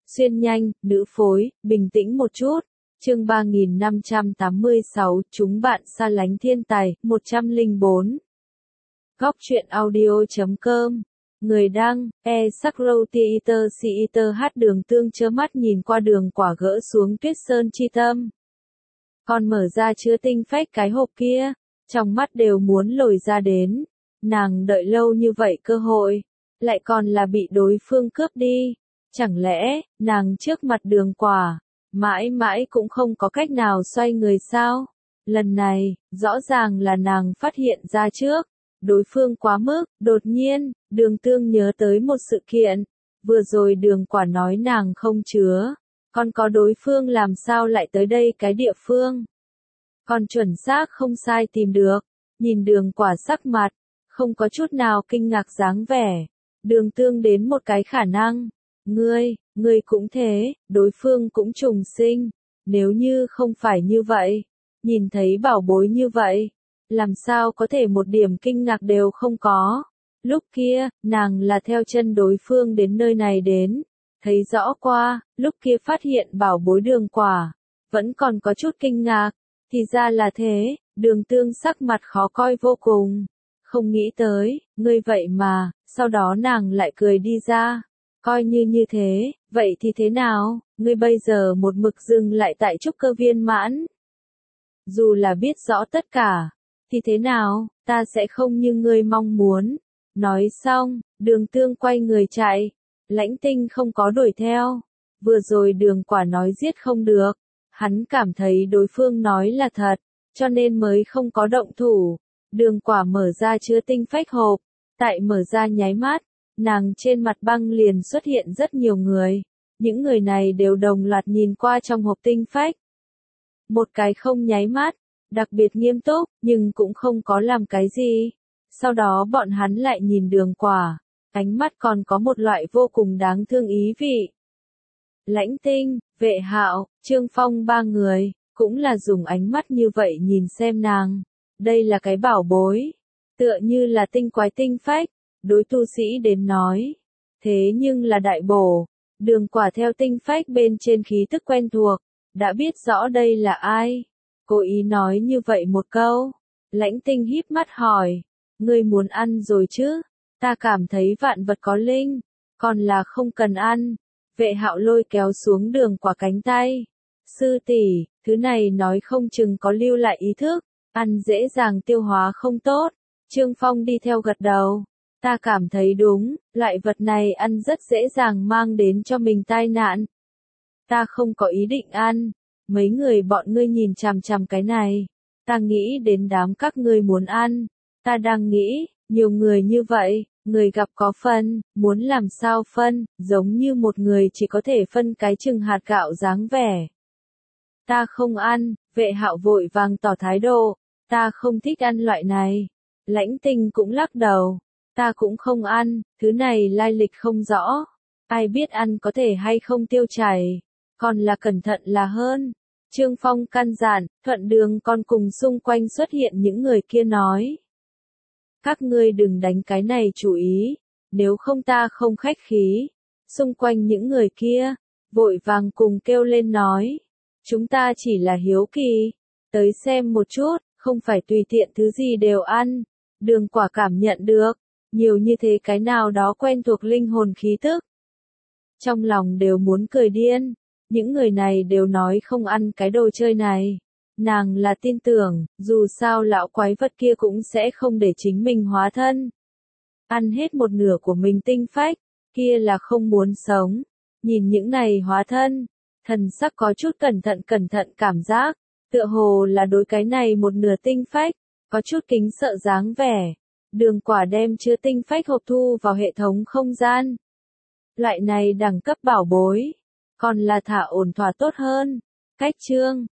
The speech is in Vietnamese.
Xuyên nhanh, nữ phối, bình tĩnh một chút. Chương 3586, chúng bạn xa lánh thiên tài, 104. Góc truyện audio.com. Người đăng, Sakrotheater Đường Tương chớ mắt nhìn qua đường quả gỡ xuống tuyết sơn chi tâm. Còn mở ra chứa tinh phách cái hộp kia, trong mắt đều muốn lồi ra đến. Nàng đợi lâu như vậy cơ hội, lại còn là bị đối phương cướp đi. Chẳng lẽ, nàng trước mặt đường quả, mãi mãi cũng không có cách nào xoay người sao? Lần này, rõ ràng là nàng phát hiện ra trước. Đối phương quá mức, đột nhiên, đường tương nhớ tới một sự kiện. Vừa rồi đường quả nói nàng không chứa. Còn có đối phương làm sao lại tới đây cái địa phương? Còn chuẩn xác không sai tìm được. Nhìn đường quả sắc mặt, không có chút nào kinh ngạc dáng vẻ. Đường tương đến một cái khả năng. Ngươi cũng thế, đối phương cũng trùng sinh. Nếu như không phải như vậy, nhìn thấy bảo bối như vậy, làm sao có thể một điểm kinh ngạc đều không có. Lúc kia, nàng là theo chân đối phương đến nơi này đến. Thấy rõ qua, lúc kia phát hiện bảo bối đường quả. Vẫn còn có chút kinh ngạc. Thì ra là thế, đường tương sắc mặt khó coi vô cùng. Không nghĩ tới, ngươi vậy mà, sau đó nàng lại cười đi ra. Coi như thế, vậy thì thế nào, ngươi bây giờ một mực dừng lại tại trúc cơ viên mãn. Dù là biết rõ tất cả, thì thế nào, ta sẽ không như ngươi mong muốn. Nói xong, đường tương quay người chạy, Lãnh Tinh không có đuổi theo. Vừa rồi đường quả nói giết không được, hắn cảm thấy đối phương nói là thật, cho nên mới không có động thủ. Đường quả mở ra chứa tinh phách hộp, tại mở ra nháy mắt, nàng trên mặt băng liền xuất hiện rất nhiều người. Những người này đều đồng loạt nhìn qua trong hộp tinh phách. Một cái không nháy mắt, đặc biệt nghiêm túc, nhưng cũng không có làm cái gì. Sau đó bọn hắn lại nhìn đường quả, ánh mắt còn có một loại vô cùng đáng thương ý vị. Lãnh Tinh, Vệ Hạo, Trương Phong ba người, cũng là dùng ánh mắt như vậy nhìn xem nàng. Đây là cái bảo bối, tựa như là tinh quái tinh phách, đối tu sĩ đến nói. Thế nhưng là đại bổ, đường quả theo tinh phách bên trên khí tức quen thuộc, đã biết rõ đây là ai. Cố ý nói như vậy một câu. Lãnh Tinh híp mắt hỏi, ngươi muốn ăn rồi chứ? Ta cảm thấy vạn vật có linh, còn là không cần ăn. Vệ Hạo lôi kéo xuống đường quả cánh tay. Sư tỷ, thứ này nói không chừng có lưu lại ý thức, ăn dễ dàng tiêu hóa không tốt. Trương Phong đi theo gật đầu. Ta cảm thấy đúng, loại vật này ăn rất dễ dàng mang đến cho mình tai nạn. Ta không có ý định ăn. Mấy người bọn ngươi nhìn chằm chằm cái này. Ta nghĩ đến đám các ngươi muốn ăn. Ta đang nghĩ, nhiều người như vậy, người gặp có phân, muốn làm sao phân, giống như một người chỉ có thể phân cái chừng hạt gạo dáng vẻ. Ta không ăn, Vệ Hạo vội vàng tỏ thái độ, ta không thích ăn loại này. Lãnh Tinh cũng lắc đầu, ta cũng không ăn, thứ này lai lịch không rõ. Ai biết ăn có thể hay không tiêu chảy, còn là cẩn thận là hơn. Trương Phong căn dặn, thuận đường còn cùng xung quanh xuất hiện những người kia nói. Các ngươi đừng đánh cái này chủ ý, nếu không ta không khách khí. Xung quanh những người kia, vội vàng cùng kêu lên nói. Chúng ta chỉ là hiếu kỳ, tới xem một chút, không phải tùy tiện thứ gì đều ăn. Đường quả cảm nhận được, nhiều như thế cái nào đó quen thuộc linh hồn khí tức. Trong lòng đều muốn cười điên, những người này đều nói không ăn cái đồ chơi này. Nàng là tin tưởng, dù sao lão quái vật kia cũng sẽ không để chính mình hóa thân. Ăn hết một nửa của mình tinh phách, kia là không muốn sống. Nhìn những này hóa thân, thần sắc có chút cẩn thận cảm giác, tựa hồ là đối cái này một nửa tinh phách, có chút kính sợ dáng vẻ. Đường quả đem chứa tinh phách hộp thu vào hệ thống không gian. Loại này đẳng cấp bảo bối, còn là thả ổn thỏa tốt hơn. Cách chương